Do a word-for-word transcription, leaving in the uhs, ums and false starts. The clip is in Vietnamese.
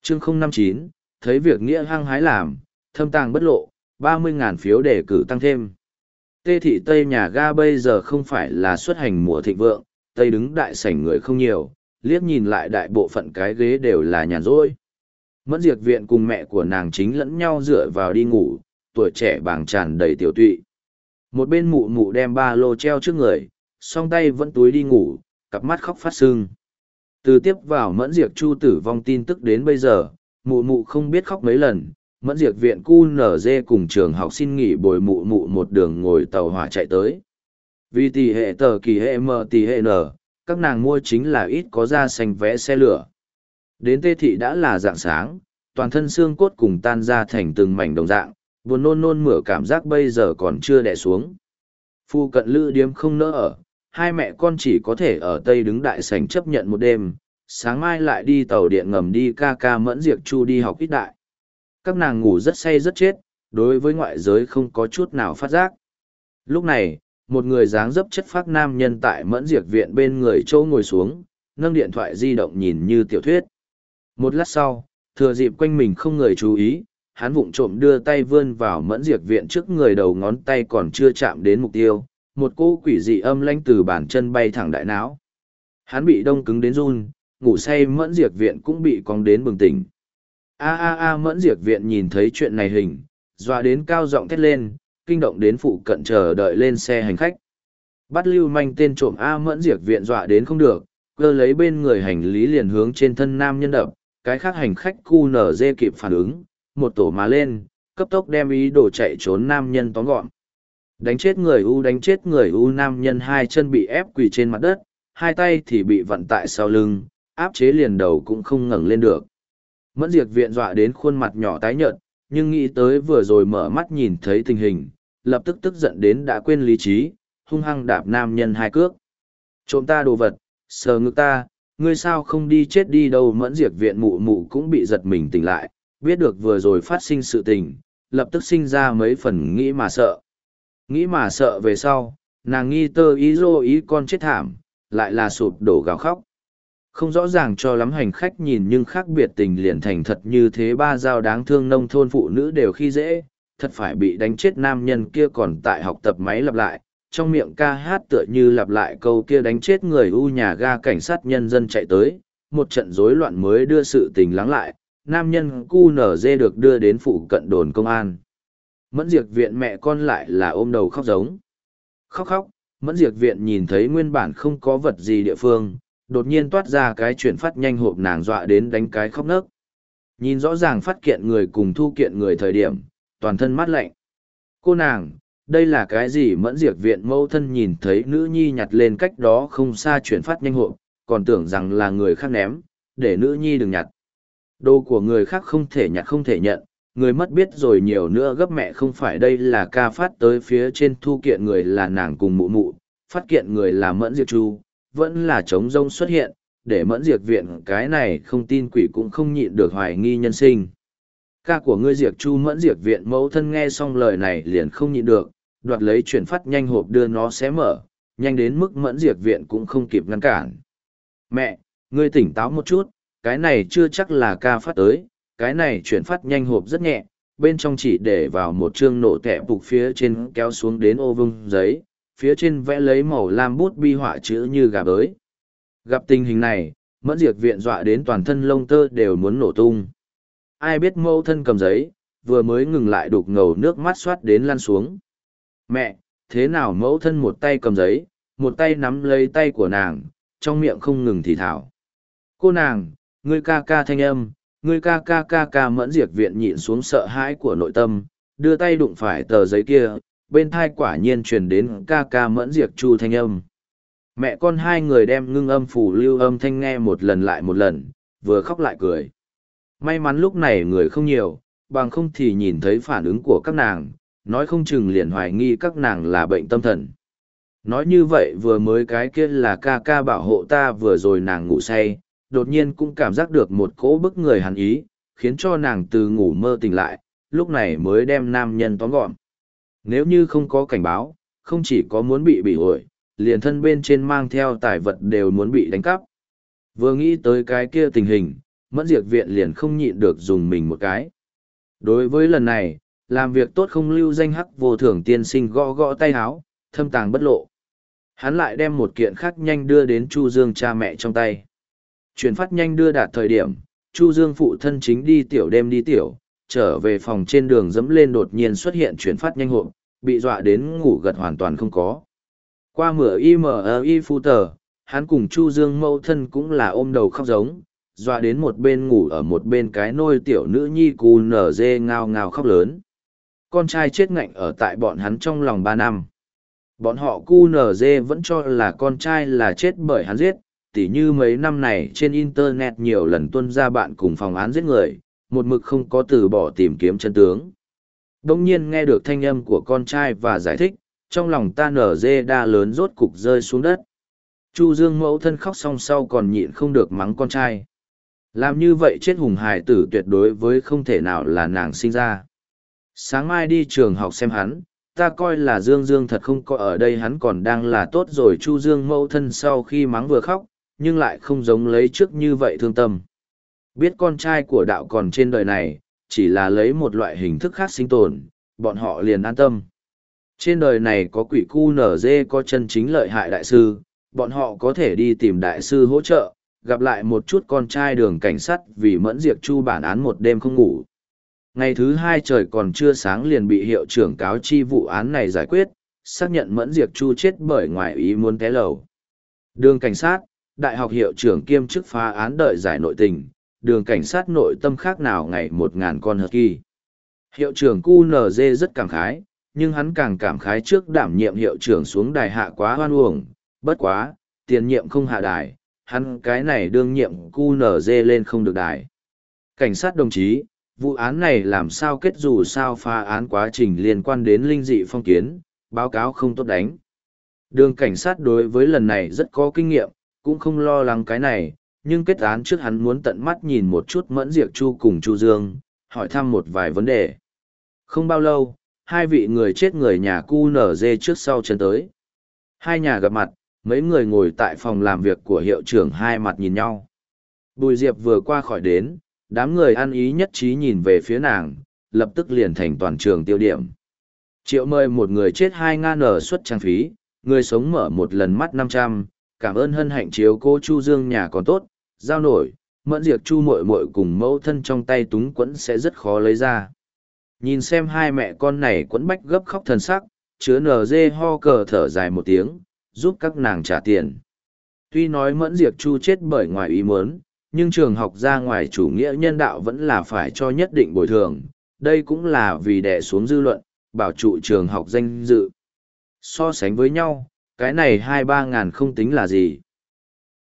chương không năm chín, thấy việc nghĩa hăng hái làm, thâm tàng bất lộ, ba mươi ngàn phiếu đề cử tăng thêm. Tê thị Tây nhà ga bây giờ không phải là xuất hành mùa thịnh vượng, Tây đứng đại sảnh người không nhiều, liếc nhìn lại đại bộ phận cái ghế đều là nhàn rỗi. Mẫn Diệt Viện cùng mẹ của nàng chính lẫn nhau dựa vào đi ngủ, tuổi trẻ bàng tràn đầy tiểu tụy. Một bên mụ mụ đem ba lô treo trước người, song tay vẫn túi đi ngủ, cặp mắt khóc phát sưng. Từ tiếp vào Mẫn Diệt Chu tử vong tin tức đến bây giờ, mụ mụ không biết khóc mấy lần. Mẫn Diệt Viện cu nở dê cùng trường học xin nghỉ bồi mụ mụ một đường ngồi tàu hỏa chạy tới. Vì tỷ hệ tờ kỳ hệ m tỷ hệ n, các nàng mua chính là ít có ra xanh vé xe lửa. Đến Tê thị đã là dạng sáng, toàn thân xương cốt cùng tan ra thành từng mảnh đồng dạng, buồn nôn nôn mửa cảm giác bây giờ còn chưa đè xuống. Phu cận lữ điếm không nỡ ở, hai mẹ con chỉ có thể ở Tây đứng đại sảnh chấp nhận một đêm, sáng mai lại đi tàu điện ngầm đi ca ca Mẫn Diệt Chu đi học ít đại. Các nàng ngủ rất say rất chết, đối với ngoại giới không có chút nào phát giác. Lúc này, một người dáng dấp chất phác nam nhân tại Mẫn Diệt Viện bên người châu ngồi xuống, nâng điện thoại di động nhìn như tiểu thuyết. Một lát sau, thừa dịp quanh mình không người chú ý, hắn vụng trộm đưa tay vươn vào Mẫn Diệt Viện trước người, đầu ngón tay còn chưa chạm đến mục tiêu, một cô quỷ dị âm lãnh từ bàn chân bay thẳng đại não. Hắn bị đông cứng đến run, ngủ say Mẫn Diệt Viện cũng bị cong đến bừng tỉnh. A a a Mẫn Diệt Viện nhìn thấy chuyện này hình, dọa đến cao giọng thét lên, kinh động đến phụ cận chờ đợi lên xe hành khách. Bắt lưu manh tên trộm A Mẫn Diệt Viện dọa đến không được, cơ lấy bên người hành lý liền hướng trên thân nam nhân đập, cái khác hành khách cu nở dê kịp phản ứng, một tổ má lên, cấp tốc đem ý đồ chạy trốn nam nhân tóm gọn. Đánh chết người U đánh chết người U nam nhân hai chân bị ép quỳ trên mặt đất, hai tay thì bị vặn tại sau lưng, áp chế liền đầu cũng không ngẩng lên được. Mẫn Diệt Viện dọa đến khuôn mặt nhỏ tái nhợt, nhưng nghĩ tới vừa rồi mở mắt nhìn thấy tình hình, lập tức tức giận đến đã quên lý trí, hung hăng đạp nam nhân hai cước. Trộm ta đồ vật, sờ ngực ta, ngươi sao không đi chết đi đâu. Mẫn Diệt Viện mụ mụ cũng bị giật mình tỉnh lại, biết được vừa rồi phát sinh sự tình, lập tức sinh ra mấy phần nghĩ mà sợ. Nghĩ mà sợ về sau, nàng nghi tơ ý dô ý con chết thảm, lại là sụp đổ gào khóc. Không rõ ràng cho lắm hành khách nhìn nhưng khác biệt tình liền thành thật như thế, ba dao đáng thương nông thôn phụ nữ đều khi dễ, thật phải bị đánh chết nam nhân kia còn tại học tập máy lặp lại, trong miệng ca hát tựa như lặp lại câu kia đánh chết người U nhà ga cảnh sát nhân dân chạy tới, một trận rối loạn mới đưa sự tình lắng lại, nam nhân cu nở dê được đưa đến phụ cận đồn công an. Mẫn Diệt Viện mẹ con lại là ôm đầu khóc giống. Khóc khóc, Mẫn Diệt Viện nhìn thấy nguyên bản không có vật gì địa phương, đột nhiên toát ra cái chuyển phát nhanh hộp, nàng dọa đến đánh cái khóc nấc. Nhìn rõ ràng phát kiện người cùng thu kiện người thời điểm, toàn thân mát lạnh. Cô nàng, đây là cái gì? Mẫn Diệt Viện mẫu thân nhìn thấy nữ nhi nhặt lên cách đó không xa chuyển phát nhanh hộp, còn tưởng rằng là người khác ném, để nữ nhi đừng nhặt. Đồ của người khác không thể nhặt không thể nhận, người mất biết rồi nhiều nữa gấp mẹ không phải. Đây là ca phát tới phía trên thu kiện người là nàng cùng mụ mụ, phát kiện người là Mẫn Diệt Chu, vẫn là trống rông xuất hiện, để Mẫn Diệt Viện cái này không tin quỷ cũng không nhịn được hoài nghi nhân sinh. Ca của ngươi Diệt Chu. Mẫn Diệt Viện mẫu thân nghe xong lời này liền không nhịn được, đoạt lấy chuyển phát nhanh hộp đưa nó xé mở, nhanh đến mức Mẫn Diệt Viện cũng không kịp ngăn cản. Mẹ, ngươi tỉnh táo một chút, cái này chưa chắc là ca phát tới, cái này chuyển phát nhanh hộp rất nhẹ, bên trong chỉ để vào một chương nổ tẻ bục, phía trên kéo xuống đến ô vuông giấy, phía trên vẽ lấy màu lam bút bi họa chữ như gà bới. Gặp tình hình này, Mẫn Diệt Viện dọa đến toàn thân lông tơ đều muốn nổ tung. Ai biết mẫu thân cầm giấy, vừa mới ngừng lại đục ngầu nước mắt xoát đến lăn xuống. Mẹ, thế nào? Mẫu thân một tay cầm giấy, một tay nắm lấy tay của nàng, trong miệng không ngừng thì thảo. Cô nàng, ngươi ca ca thanh âm, ngươi ca ca ca ca. Mẫn Diệt Viện nhịn xuống sợ hãi của nội tâm, đưa tay đụng phải tờ giấy kia, bên thai quả nhiên truyền đến ca ca Mẫn Diệt Chu thanh âm. Mẹ con hai người đem ngưng âm phủ lưu âm thanh nghe một lần lại một lần, vừa khóc lại cười. May mắn lúc này người không nhiều, bằng không thì nhìn thấy phản ứng của các nàng, nói không chừng liền hoài nghi các nàng là bệnh tâm thần. Nói như vậy vừa mới cái kia là ca ca bảo hộ ta, vừa rồi nàng ngủ say, đột nhiên cũng cảm giác được một cỗ bức người hàn ý, khiến cho nàng từ ngủ mơ tỉnh lại, lúc này mới đem nam nhân tóm gọn. Nếu như không có cảnh báo, không chỉ có muốn bị bị ổi, liền thân bên trên mang theo tài vật đều muốn bị đánh cắp. Vừa nghĩ tới cái kia tình hình, Mẫn Diệt Viện liền không nhịn được dùng mình một cái. Đối với lần này, làm việc tốt không lưu danh hắc vô thường tiên sinh gõ gõ tay háo, thâm tàng bất lộ. Hắn lại đem một kiện khác nhanh đưa đến Chu Dương cha mẹ trong tay. Chuyển phát nhanh đưa đạt thời điểm, Chu Dương phụ thân chính đi tiểu đêm đi tiểu, trở về phòng trên đường dẫm lên đột nhiên xuất hiện chuyển phát nhanh hộp, bị dọa đến ngủ gật hoàn toàn không có. Qua mửa i m i phu tờ, hắn cùng Chu Dương mâu thân cũng là ôm đầu khóc giống, dọa đến một bên ngủ ở một bên cái nôi tiểu nữ nhi cù nở dê ngao ngao khóc lớn. Con trai chết ngạnh ở tại bọn hắn trong lòng ba năm. Bọn họ cu nở dê vẫn cho là con trai là chết bởi hắn giết, tỉ như mấy năm này trên internet nhiều lần tuân ra bạn cùng phòng án giết người, một mực không có từ bỏ tìm kiếm chân tướng. Đông nhiên nghe được thanh âm của con trai và giải thích, trong lòng ta nở dê đa lớn rốt cục rơi xuống đất. Chu Dương mẫu thân khóc xong sau còn nhịn không được mắng con trai. Làm như vậy chết hùng hài tử tuyệt đối với không thể nào là nàng sinh ra. Sáng mai đi trường học xem hắn, ta coi là Dương Dương thật không có ở đây hắn còn đang là tốt rồi. Chu Dương mẫu thân sau khi mắng vừa khóc, nhưng lại không giống lấy trước như vậy thương tâm. Biết con trai của đạo còn trên đời này, chỉ là lấy một loại hình thức khác sinh tồn, bọn họ liền an tâm. Trên đời này có quỷ cu nở dê có chân chính lợi hại đại sư, bọn họ có thể đi tìm đại sư hỗ trợ, gặp lại một chút con trai đường cảnh sát vì Mẫn Diệt Chu bản án một đêm không ngủ. Ngày thứ hai trời còn chưa sáng liền bị hiệu trưởng cáo chi vụ án này giải quyết, xác nhận Mẫn Diệt Chu chết bởi ngoài ý muốn té lầu. Đường cảnh sát, đại học hiệu trưởng kiêm chức phá án đợi giải nội tình, đường cảnh sát nội tâm khác nào ngày một ngàn con hợp kỳ. Hiệu trưởng cu nở dê rất cảm khái, nhưng hắn càng cảm khái trước đảm nhiệm hiệu trưởng xuống đài hạ quá hoan uổng, bất quá, tiền nhiệm không hạ đài, hắn cái này đương nhiệm cu nở dê lên không được đài. Cảnh sát đồng chí, vụ án này làm sao kết dù sao phá án quá trình liên quan đến linh dị phong kiến, báo cáo không tốt đánh. Đường cảnh sát đối với lần này rất có kinh nghiệm, cũng không lo lắng cái này, nhưng kết án trước hắn muốn tận mắt nhìn một chút Mẫn Diệt Chu cùng Chu Dương, hỏi thăm một vài vấn đề. Không bao lâu, hai vị người chết người nhà cu nở dê trước sau chân tới. Hai nhà gặp mặt, mấy người ngồi tại phòng làm việc của hiệu trưởng hai mặt nhìn nhau. Bùi Diệp vừa qua khỏi đến, đám người ăn ý nhất trí nhìn về phía nàng, lập tức liền thành toàn trường tiêu điểm. Triệu mời một người chết hai ngàn nở suất trang phí, người sống mở một lần mắt năm trăm, cảm ơn hân hạnh chiếu cô Chu Dương nhà còn tốt, giao nổi, Mẫn Diệt Chu muội muội cùng mẫu thân trong tay túng quẫn sẽ rất khó lấy ra. Nhìn xem hai mẹ con này quẫn bách gấp khóc thần sắc, chứa nở dê ho cờ thở dài một tiếng, giúp các nàng trả tiền. Tuy nói Mẫn Diệt Chu chết bởi ngoài ý muốn, nhưng trường học ra ngoài chủ nghĩa nhân đạo vẫn là phải cho nhất định bồi thường, đây cũng là vì đè xuống dư luận, bảo trụ trường học danh dự. So sánh với nhau, cái này hai ba ngàn không tính là gì.